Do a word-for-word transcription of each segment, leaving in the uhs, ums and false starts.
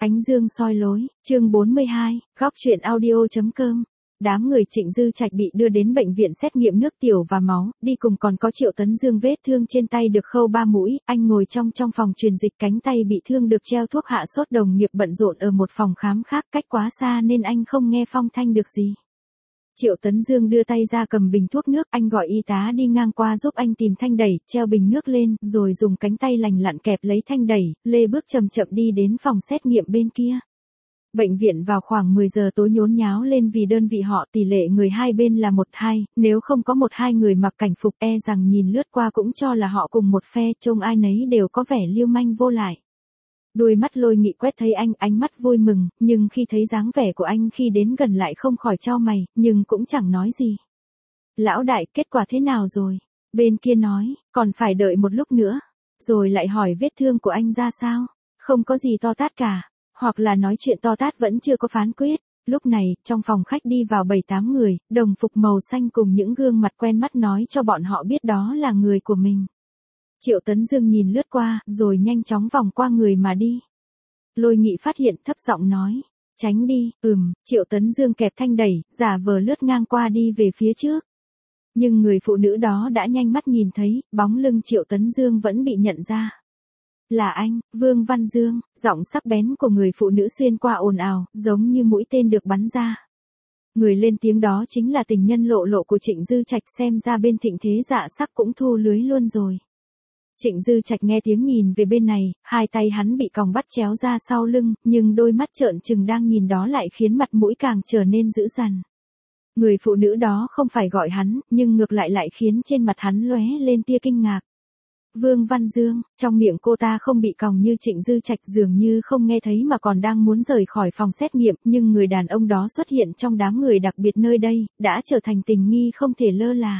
Ánh dương soi lối, chương bốn mươi hai, góc truyện audio.com. Đám người Trịnh Dư Trạch bị đưa đến bệnh viện xét nghiệm nước tiểu và máu, đi cùng còn có Triệu Tấn Dương vết thương trên tay được khâu ba mũi, anh ngồi trong trong phòng truyền dịch, cánh tay bị thương được treo thuốc hạ sốt, đồng nghiệp bận rộn ở một phòng khám khác cách quá xa nên anh không nghe phong thanh được gì. Triệu Tấn Dương đưa tay ra cầm bình thuốc nước, anh gọi y tá đi ngang qua giúp anh tìm thanh đẩy, treo bình nước lên, rồi dùng cánh tay lành lặn kẹp lấy thanh đẩy, lê bước chậm chậm đi đến phòng xét nghiệm bên kia. Bệnh viện vào khoảng mười giờ tối nhốn nháo lên vì đơn vị họ tỷ lệ người hai bên là một hai, nếu không có một hai người mặc cảnh phục e rằng nhìn lướt qua cũng cho là họ cùng một phe, trông ai nấy đều có vẻ lưu manh vô lại. Đôi mắt Lôi Nghị quét thấy anh, ánh mắt vui mừng, nhưng khi thấy dáng vẻ của anh khi đến gần lại không khỏi chau mày, nhưng cũng chẳng nói gì. Lão đại, kết quả thế nào rồi? Bên kia nói, còn phải đợi một lúc nữa. Rồi lại hỏi vết thương của anh ra sao? Không có gì to tát cả. Hoặc là nói chuyện to tát vẫn chưa có phán quyết. Lúc này, trong phòng khách đi vào bảy tám người, đồng phục màu xanh cùng những gương mặt quen mắt nói cho bọn họ biết đó là người của mình. Triệu Tấn Dương nhìn lướt qua, rồi nhanh chóng vòng qua người mà đi. Lôi Nghị phát hiện, thấp giọng nói, tránh đi. Ừm, Triệu Tấn Dương kẹp thanh đẩy, giả vờ lướt ngang qua đi về phía trước. Nhưng người phụ nữ đó đã nhanh mắt nhìn thấy, bóng lưng Triệu Tấn Dương vẫn bị nhận ra. Là anh, Vương Văn Dương. Giọng sắc bén của người phụ nữ xuyên qua ồn ào, giống như mũi tên được bắn ra. Người lên tiếng đó chính là tình nhân Lộ Lộ của Trịnh Dư Trạch, xem ra bên Thịnh Thế Dạ Sắc cũng thu lưới luôn rồi. Trịnh Dư Trạch nghe tiếng nhìn về bên này, hai tay hắn bị còng bắt chéo ra sau lưng, nhưng đôi mắt trợn trừng đang nhìn đó lại khiến mặt mũi càng trở nên dữ dằn. Người phụ nữ đó không phải gọi hắn, nhưng ngược lại lại khiến trên mặt hắn lóe lên tia kinh ngạc. Vương Văn Dương, trong miệng cô ta không bị còng như Trịnh Dư Trạch, dường như không nghe thấy mà còn đang muốn rời khỏi phòng xét nghiệm, nhưng người đàn ông đó xuất hiện trong đám người đặc biệt nơi đây, đã trở thành tình nghi không thể lơ là.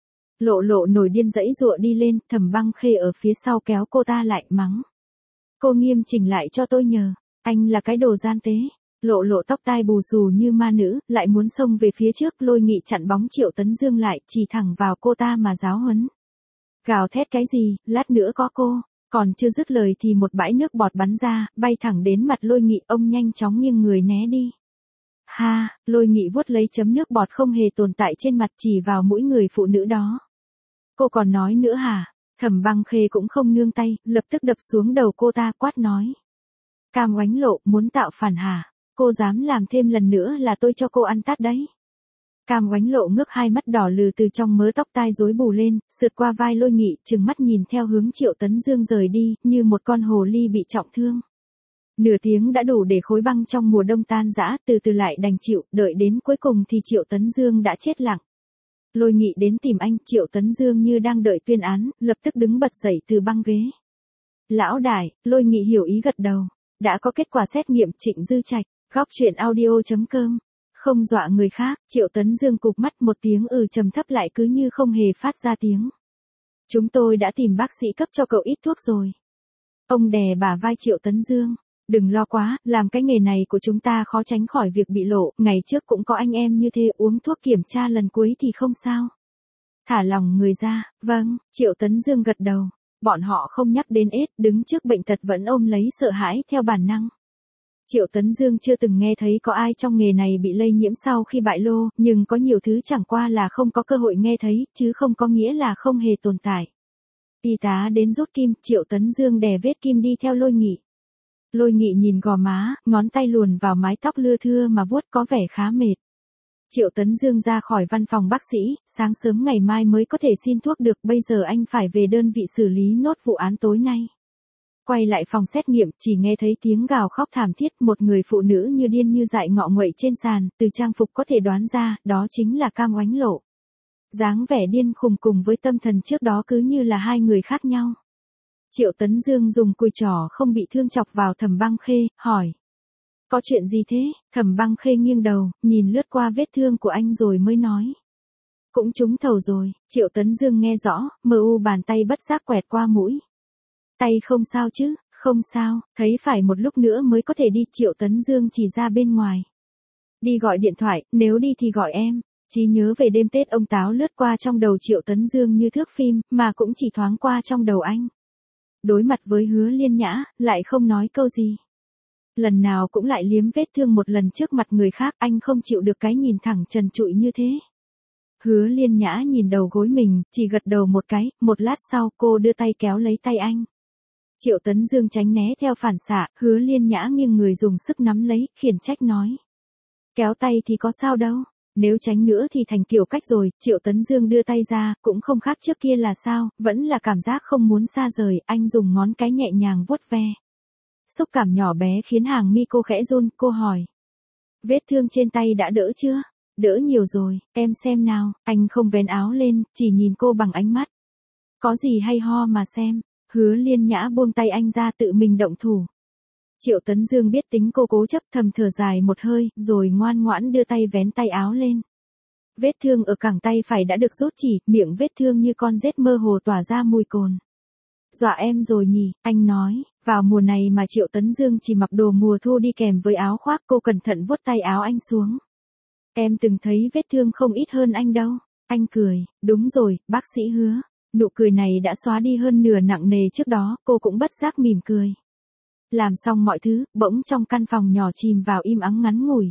Lộ Lộ nổi điên giãy giụa đi lên, Thẩm Băng Khê ở phía sau kéo cô ta lại, mắng. Cô nghiêm chỉnh lại cho tôi nhờ, anh là cái đồ gian tế. Lộ Lộ tóc tai bù xù như ma nữ, lại muốn xông về phía trước, Lôi Nghị chặn bóng Triệu Tấn Dương lại, chỉ thẳng vào cô ta mà giáo huấn. Gào thét cái gì, lát nữa có cô. Còn chưa dứt lời thì một bãi nước bọt bắn ra, bay thẳng đến mặt Lôi Nghị, ông nhanh chóng nghiêng người né đi. Ha, Lôi Nghị vuốt lấy chấm nước bọt không hề tồn tại trên mặt, chỉ vào mũi người phụ nữ đó. Cô còn nói nữa hả? Thẩm Băng Khê cũng không nương tay, lập tức đập xuống đầu cô ta, quát nói. Cam Oánh Lộ, muốn tạo phản hả? Cô dám làm thêm lần nữa là tôi cho cô ăn tát đấy. Cam Oánh Lộ ngước hai mắt đỏ lừ từ trong mớ tóc tai rối bù lên, sượt qua vai Lôi Nghị, trừng mắt nhìn theo hướng Triệu Tấn Dương rời đi, như một con hồ ly bị trọng thương. Nửa tiếng đã đủ để khối băng trong mùa đông tan rã, từ từ lại đành chịu, đợi đến cuối cùng thì Triệu Tấn Dương đã chết lặng. Lôi Nghị đến tìm anh, Triệu Tấn Dương như đang đợi tuyên án, lập tức đứng bật dậy từ băng ghế. Lão đại, Lôi Nghị hiểu ý gật đầu. Đã có kết quả xét nghiệm. Trịnh Dư Trạch, góc truyện audio.com. Không dọa người khác, Triệu Tấn Dương cụp mắt, một tiếng ừ trầm thấp lại cứ như không hề phát ra tiếng. Chúng tôi đã tìm bác sĩ cấp cho cậu ít thuốc rồi. Ông đè bả vai Triệu Tấn Dương. Đừng lo quá, làm cái nghề này của chúng ta khó tránh khỏi việc bị lộ, ngày trước cũng có anh em như thế, uống thuốc kiểm tra lần cuối thì không sao. Thả lòng người ra. Vâng, Triệu Tấn Dương gật đầu. Bọn họ không nhắc đến ết, đứng trước bệnh tật vẫn ôm lấy sợ hãi theo bản năng. Triệu Tấn Dương chưa từng nghe thấy có ai trong nghề này bị lây nhiễm sau khi bại lô, nhưng có nhiều thứ chẳng qua là không có cơ hội nghe thấy, chứ không có nghĩa là không hề tồn tại. Y tá đến rút kim, Triệu Tấn Dương đè vết kim đi theo Lôi Nghị. Lôi Nghị nhìn gò má, ngón tay luồn vào mái tóc lưa thưa mà vuốt có vẻ khá mệt. Triệu Tấn Dương ra khỏi văn phòng bác sĩ, sáng sớm ngày mai mới có thể xin thuốc được, bây giờ anh phải về đơn vị xử lý nốt vụ án tối nay. Quay lại phòng xét nghiệm, chỉ nghe thấy tiếng gào khóc thảm thiết, một người phụ nữ như điên như dại ngọ nguậy trên sàn, từ trang phục có thể đoán ra, đó chính là Cam Oánh Lộ. Dáng vẻ điên khùng cùng với tâm thần trước đó cứ như là hai người khác nhau. Triệu Tấn Dương dùng cùi trỏ không bị thương chọc vào Thẩm Băng Khê, hỏi. Có chuyện gì thế? Thẩm Băng Khê nghiêng đầu, nhìn lướt qua vết thương của anh rồi mới nói. Cũng trúng thầu rồi. Triệu Tấn Dương nghe rõ, mờ u bàn tay bất giác quẹt qua mũi. Tay không sao chứ? Không sao, thấy phải một lúc nữa mới có thể đi. Triệu Tấn Dương chỉ ra bên ngoài. Đi gọi điện thoại, nếu đi thì gọi em. Trí nhớ về đêm Tết ông táo lướt qua trong đầu Triệu Tấn Dương như thước phim, mà cũng chỉ thoáng qua trong đầu anh. Đối mặt với Hứa Liên Nhã, lại không nói câu gì. Lần nào cũng lại liếm vết thương một lần trước mặt người khác, anh không chịu được cái nhìn thẳng trần trụi như thế. Hứa Liên Nhã nhìn đầu gối mình, chỉ gật đầu một cái, một lát sau cô đưa tay kéo lấy tay anh. Triệu Tấn Dương tránh né theo phản xạ, Hứa Liên Nhã nghiêng người dùng sức nắm lấy, khiển trách nói. Kéo tay thì có sao đâu, nếu tránh nữa thì thành kiểu cách rồi. Triệu Tấn Dương đưa tay ra, cũng không khác trước kia là sao, vẫn là cảm giác không muốn xa rời, anh dùng ngón cái nhẹ nhàng vuốt ve. Xúc cảm nhỏ bé khiến hàng mi cô khẽ run, cô hỏi. Vết thương trên tay đã đỡ chưa? Đỡ nhiều rồi, em xem nào. Anh không vén áo lên, chỉ nhìn cô bằng ánh mắt. Có gì hay ho mà xem. Hứa Liên Nhã buông tay anh ra tự mình động thủ. Triệu Tấn Dương biết tính cô cố chấp, thầm thở dài một hơi, rồi ngoan ngoãn đưa tay vén tay áo lên. Vết thương ở cẳng tay phải đã được rút chỉ, miệng vết thương như con rết mơ hồ tỏa ra mùi cồn. Dọa em rồi nhỉ, anh nói. Vào mùa này mà Triệu Tấn Dương chỉ mặc đồ mùa thu đi kèm với áo khoác, cô cẩn thận vuốt tay áo anh xuống. Em từng thấy vết thương không ít hơn anh đâu. Anh cười, đúng rồi, bác sĩ Hứa. Nụ cười này đã xóa đi hơn nửa nặng nề trước đó, cô cũng bất giác mỉm cười. Làm xong mọi thứ, bỗng trong căn phòng nhỏ chìm vào im ắng ngắn ngủi.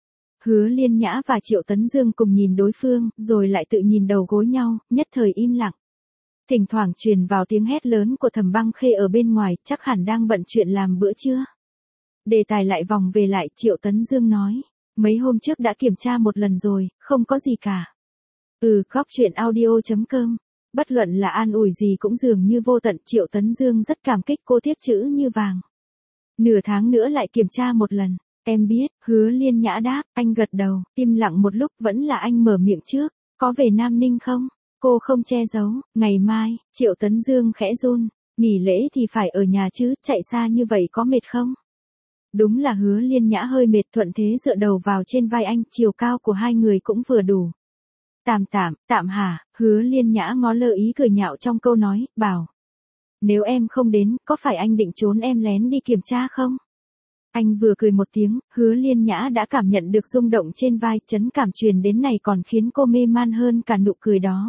Hứa Liên Nhã và Triệu Tấn Dương cùng nhìn đối phương, rồi lại tự nhìn đầu gối nhau, nhất thời im lặng. Thỉnh thoảng truyền vào tiếng hét lớn của Thẩm Băng Khê ở bên ngoài, chắc hẳn đang bận chuyện làm bữa trưa. Đề tài lại vòng về lại, Triệu Tấn Dương nói. Mấy hôm trước đã kiểm tra một lần rồi, không có gì cả. Ừ, góc chuyện audio chấm com. Bất luận là an ủi gì cũng dường như vô tận. Triệu Tấn Dương rất cảm kích cô tiếp chữ như vàng. Nửa tháng nữa lại kiểm tra một lần. Em biết, Hứa Liên Nhã đáp, anh gật đầu, im lặng một lúc vẫn là anh mở miệng trước. Có về Nam Ninh không? Cô không che giấu, ngày mai. Triệu Tấn Dương khẽ run. Nghỉ lễ thì phải ở nhà chứ, chạy xa như vậy có mệt không? Đúng là Hứa Liên Nhã hơi mệt, thuận thế dựa đầu vào trên vai anh, chiều cao của hai người cũng vừa đủ. Tạm tạm, tạm hả? Hứa Liên Nhã ngó lơ ý cười nhạo trong câu nói, bảo. Nếu em không đến, có phải anh định trốn em lén đi kiểm tra không? Anh vừa cười một tiếng, Hứa Liên Nhã đã cảm nhận được rung động trên vai, chấn cảm truyền đến này còn khiến cô mê man hơn cả nụ cười đó.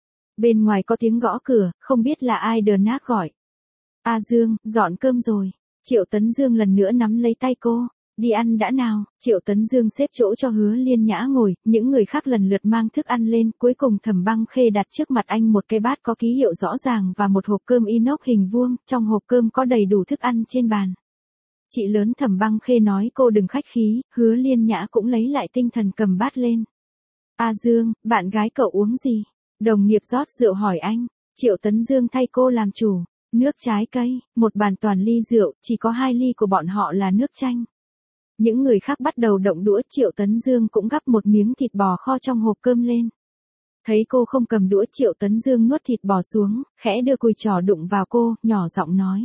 Bên ngoài có tiếng gõ cửa, không biết là ai đờ nát gọi. A Dương, dọn cơm rồi. Triệu Tấn Dương lần nữa nắm lấy tay cô. Đi ăn đã nào. Triệu Tấn Dương xếp chỗ cho Hứa Liên Nhã ngồi, những người khác lần lượt mang thức ăn lên, cuối cùng Thẩm Băng Khê đặt trước mặt anh một cái bát có ký hiệu rõ ràng và một hộp cơm inox hình vuông, trong hộp cơm có đầy đủ thức ăn trên bàn. Chị lớn Thẩm Băng Khê nói cô đừng khách khí, Hứa Liên Nhã cũng lấy lại tinh thần cầm bát lên. A Dương, bạn gái cậu uống gì? Đồng nghiệp rót rượu hỏi anh. Triệu Tấn Dương thay cô làm chủ. Nước trái cây, một bàn toàn ly rượu, chỉ có hai ly của bọn họ là nước chanh. Những người khác bắt đầu động đũa, Triệu Tấn Dương cũng gắp một miếng thịt bò kho trong hộp cơm lên. Thấy cô không cầm đũa, Triệu Tấn Dương nuốt thịt bò xuống, khẽ đưa cùi trỏ đụng vào cô, nhỏ giọng nói.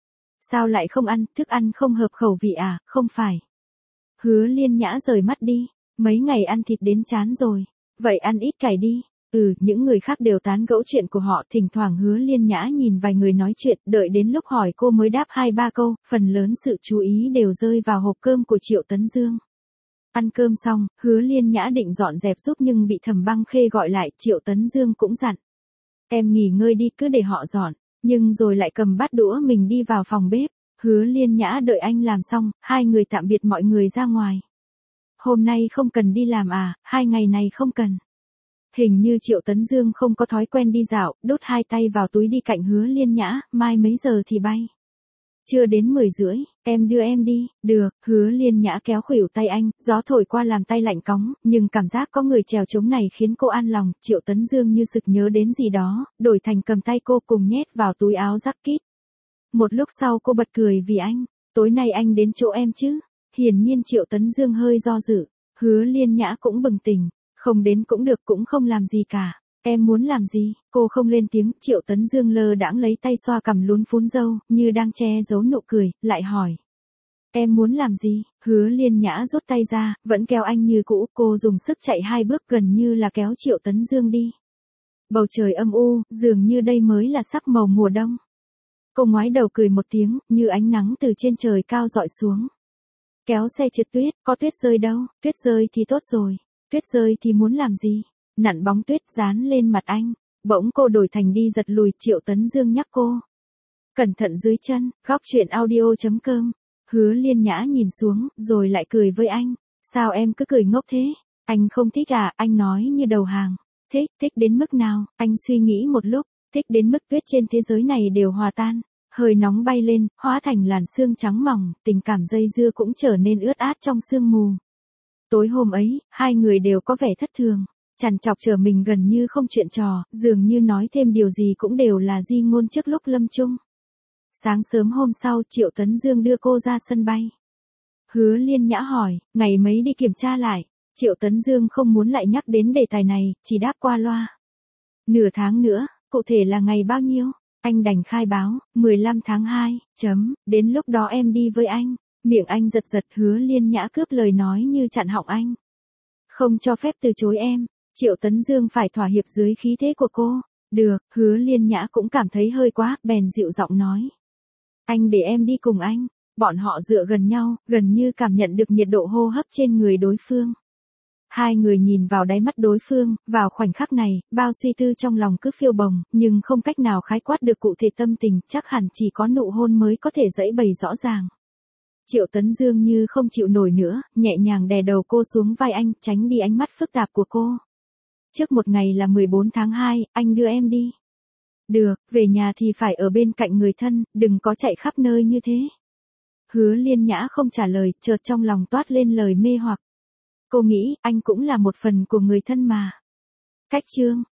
Sao lại không ăn, thức ăn không hợp khẩu vị à, không phải. Hứa Liên Nhã rời mắt đi, mấy ngày ăn thịt đến chán rồi, vậy ăn ít cải đi. Ừ, những người khác đều tán gẫu chuyện của họ, thỉnh thoảng Hứa Liên Nhã nhìn vài người nói chuyện, đợi đến lúc hỏi cô mới đáp hai ba câu, phần lớn sự chú ý đều rơi vào hộp cơm của Triệu Tấn Dương. Ăn cơm xong, Hứa Liên Nhã định dọn dẹp giúp nhưng bị Thẩm Băng Khê gọi lại, Triệu Tấn Dương cũng dặn. Em nghỉ ngơi đi, cứ để họ dọn, nhưng rồi lại cầm bát đũa mình đi vào phòng bếp. Hứa Liên Nhã đợi anh làm xong, hai người tạm biệt mọi người ra ngoài. Hôm nay không cần đi làm à, hai ngày này không cần. Hình như Triệu Tấn Dương không có thói quen đi dạo, đút hai tay vào túi đi cạnh Hứa Liên Nhã, mai mấy giờ thì bay. Chưa đến mười rưỡi, em đưa em đi, được. Hứa Liên Nhã kéo khuỷu tay anh, gió thổi qua làm tay lạnh cóng, nhưng cảm giác có người chèo chống này khiến cô an lòng. Triệu Tấn Dương như sực nhớ đến gì đó, đổi thành cầm tay cô cùng nhét vào túi áo jacket. Một lúc sau cô bật cười vì anh, tối nay anh đến chỗ em chứ. Hiển nhiên Triệu Tấn Dương hơi do dự, Hứa Liên Nhã cũng bừng tỉnh. Không đến cũng được, cũng không làm gì cả. Em muốn làm gì? Cô không lên tiếng, Triệu Tấn Dương lơ đãng lấy tay xoa cằm lún phún râu, như đang che giấu nụ cười, lại hỏi. Em muốn làm gì? Hứa Liên Nhã rút tay ra, vẫn kéo anh như cũ, cô dùng sức chạy hai bước gần như là kéo Triệu Tấn Dương đi. Bầu trời âm u, dường như đây mới là sắc màu mùa đông. Cô ngoái đầu cười một tiếng, như ánh nắng từ trên trời cao rọi xuống. Kéo xe trượt tuyết, có tuyết rơi đâu, tuyết rơi thì tốt rồi. Tuyết rơi thì muốn làm gì? Nặn bóng tuyết dán lên mặt anh. Bỗng cô đổi thành đi giật lùi, Triệu Tấn Dương nhắc cô. Cẩn thận dưới chân, góc chuyện audio chấm com. Hứa Liên Nhã nhìn xuống, rồi lại cười với anh. Sao em cứ cười ngốc thế? Anh không thích à? Anh nói như đầu hàng. Thích, thích đến mức nào? Anh suy nghĩ một lúc. Thích đến mức tuyết trên thế giới này đều hòa tan. Hơi nóng bay lên, hóa thành làn sương trắng mỏng, tình cảm dây dưa cũng trở nên ướt át trong sương mù. Tối hôm ấy, hai người đều có vẻ thất thường. Trằn trọc trở mình gần như không chuyện trò, dường như nói thêm điều gì cũng đều là di ngôn trước lúc lâm chung. Sáng sớm hôm sau, Triệu Tấn Dương đưa cô ra sân bay. Hứa Liên Nhã hỏi, ngày mấy đi kiểm tra lại. Triệu Tấn Dương không muốn lại nhắc đến đề tài này, chỉ đáp qua loa. Nửa tháng nữa, cụ thể là ngày bao nhiêu? Anh đành khai báo, mười lăm tháng hai, chấm, đến lúc đó em đi với anh. Miệng anh giật giật. Hứa Liên Nhã cướp lời nói như chặn họng anh. Không cho phép từ chối em. Triệu Tấn Dương phải thỏa hiệp dưới khí thế của cô. Được, Hứa Liên Nhã cũng cảm thấy hơi quá, bèn dịu giọng nói. Anh để em đi cùng anh. Bọn họ dựa gần nhau, gần như cảm nhận được nhiệt độ hô hấp trên người đối phương. Hai người nhìn vào đáy mắt đối phương, vào khoảnh khắc này, bao suy tư trong lòng cứ phiêu bồng, nhưng không cách nào khái quát được cụ thể tâm tình, chắc hẳn chỉ có nụ hôn mới có thể giãy bày rõ ràng. Triệu Tấn Dương như không chịu nổi nữa, nhẹ nhàng đè đầu cô xuống vai anh, tránh đi ánh mắt phức tạp của cô. Trước một ngày là mười bốn tháng hai, anh đưa em đi. Được, về nhà thì phải ở bên cạnh người thân, đừng có chạy khắp nơi như thế. Hứa Liên Nhã không trả lời, chợt trong lòng toát lên lời mê hoặc. Cô nghĩ, anh cũng là một phần của người thân mà. Cách chương